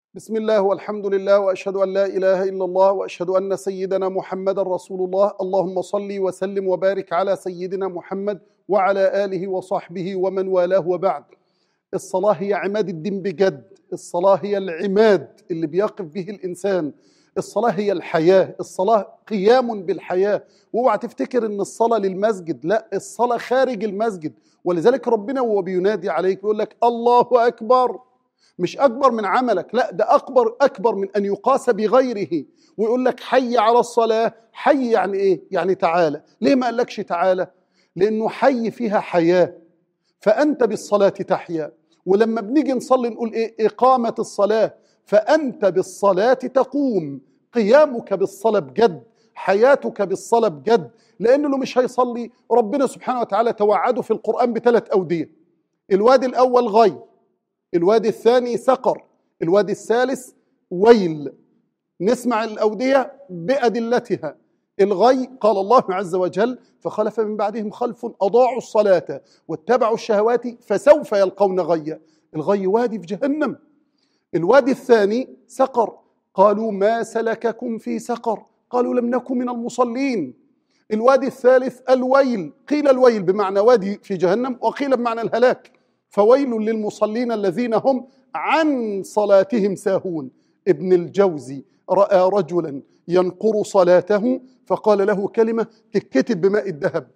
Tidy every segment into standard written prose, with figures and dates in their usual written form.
بسم الله والحمد لله وأشهد أن لا إله إلا الله وأشهد أن سيدنا محمد رسول الله. اللهم صل وسلم وبارك على سيدنا محمد وعلى آله وصحبه ومن والاه، وبعد. الصلاة هي عماد الدين بجد. الصلاة هي العماد اللي بيقف به الإنسان. الصلاة هي الحياة. الصلاة قيام بالحياة. واوعى تفتكر ان الصلاة للمسجد، لا، الصلاة خارج المسجد. ولذلك ربنا وهو بينادي عليك بيقول لك الله أكبر. مش أكبر من عملك، لا، ده أكبر من أن يقاس بغيره. ويقول لك حي على الصلاة. حي يعني إيه؟ يعني تعالى. ليه ما قالكش تعالى؟ لأنه حي فيها حياة، فأنت بالصلاة تحيا. ولما بنيجي نصلي نقول إيه؟ إقامة الصلاة، فأنت بالصلاة تقوم. قيامك بالصلاة بجد، حياتك بالصلاة بجد. لأنه لو مش هيصلي، ربنا سبحانه وتعالى توعده في القرآن بثلاث أودية. الوادي الأول غي، الوادي الثاني سقر، الوادي الثالث ويل. نسمع الأودية بأدلتها. الغي قال الله عز وجل: فخلف من بعدهم خلف أضاعوا الصلاة واتبعوا الشهوات فسوف يلقون غيا. الغي وادي في جهنم. الوادي الثاني سقر، قالوا ما سلككم في سقر؟ قالوا لم نكن من المصلين. الوادي الثالث الويل، قيل الويل بمعنى وادي في جهنم، وقيل بمعنى الهلاك. فويل للمصلين الذين هم عن صلاتهم ساهون. ابن الجوزي رأى رجلا ينقر صلاته فقال له كلمة تتكتب بماء الذهب.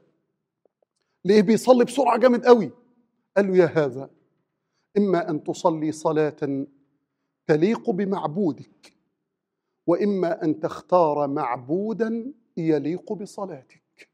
ليه بيصلي بسرعة جامد قوي؟ قال له: يا هذا، إما أن تصلي صلاة تليق بمعبودك، وإما أن تختار معبودا يليق بصلاتك.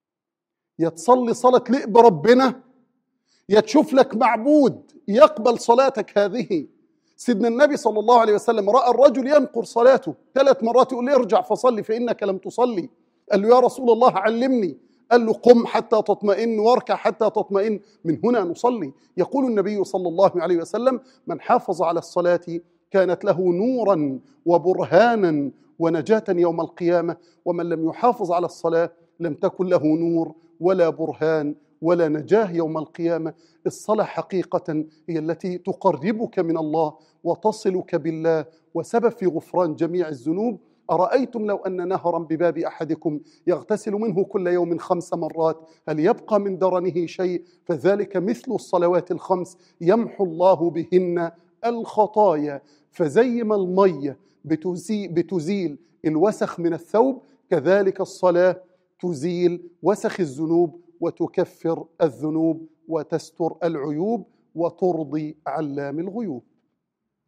يا تصلي صلاة تليق بربنا، يا تشوف لك معبود يقبل صلاتك هذه. سيدنا النبي صلى الله عليه وسلم رأى الرجل ينقر صلاته 3 مرات، يقول له: ارجع فصلي فإنك لم تصلي. قال له: يا رسول الله علمني. قال له: قم حتى تطمئن واركع حتى تطمئن، من هنا نصلي. يقول النبي صلى الله عليه وسلم: من حافظ على الصلاة كانت له نورا وبرهانا ونجاة يوم القيامة، ومن لم يحافظ على الصلاة لم تكن له نور ولا برهان ولا نجاه يوم القيامة. الصلاة حقيقة هي التي تقربك من الله وتصلك بالله، وسبب في غفران جميع الذنوب. أرأيتم لو أن نهرا بباب أحدكم يغتسل منه كل يوم 5 مرات، هل يبقى من درنه شيء؟ فذلك مثل الصلوات ال5 يمحو الله بهن الخطايا. فزي ما المية بتزيل الوسخ من الثوب، كذلك الصلاة تزيل وسخ الذنوب وتكفر الذنوب وتستر العيوب وترضي علام الغيوب.